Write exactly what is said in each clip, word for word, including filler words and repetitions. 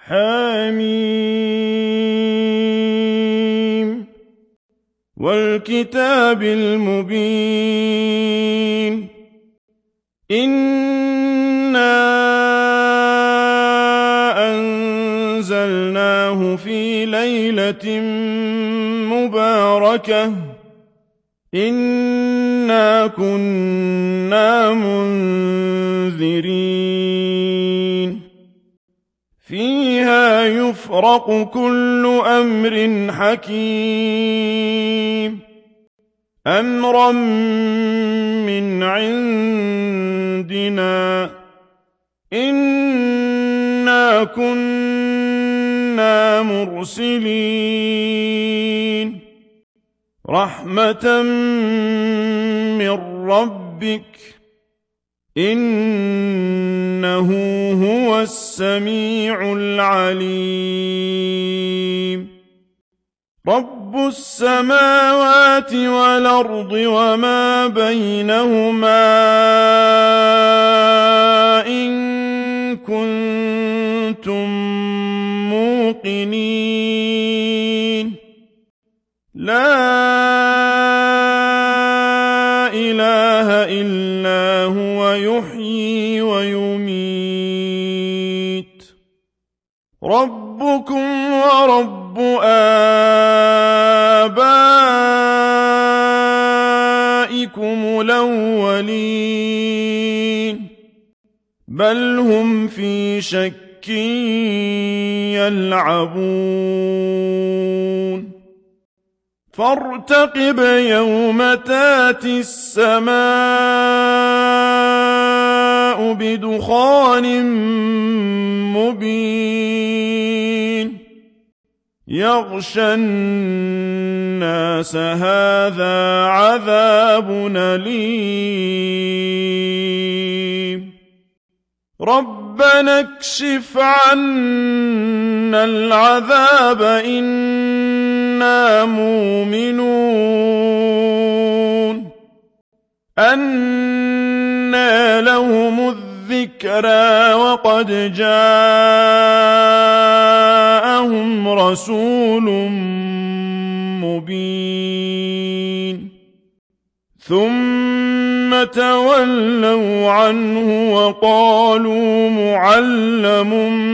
حم والكتاب المبين إنا أنزلناه في ليلة مباركة إنا كنا منذرين فيها يفرق كل أمر حكيم أمرا من عندنا إنا كنا مرسلين رحمة من ربك إنه هو السميع العليم رب السماوات والأرض وما بينهما إن كنتم موقنين لا إله إلا هو يحيي ويميت ربكم ورب آبائكم الأولين بل هم في شك يلعبون فارتقب يوم تاتي السماء بدخان مبين يغشى الناس هذا عذاب أليم ربنا اكشف عنا العذاب إنا مؤمنون أنى لهم الذكرى وقد جاءهم رسول مبين ثم تولوا عنه وقالوا معلم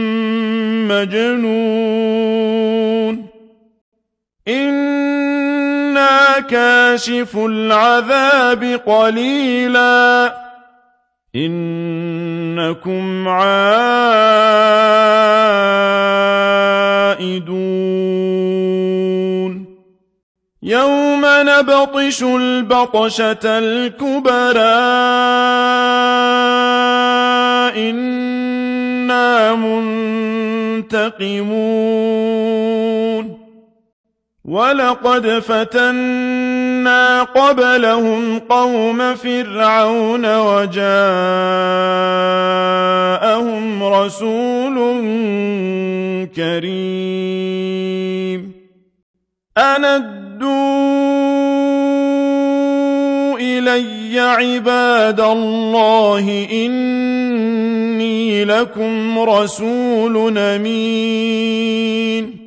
مجنون إنا كاشف العذاب قليلا إنكم عائدون يوم نبطش البطشة الكبرى إنا منتقمون ولقد فتنا قبلهم قوم فرعون وجاءهم رسول كريم أن ادوا إلي عباد الله إني لكم رسول أمين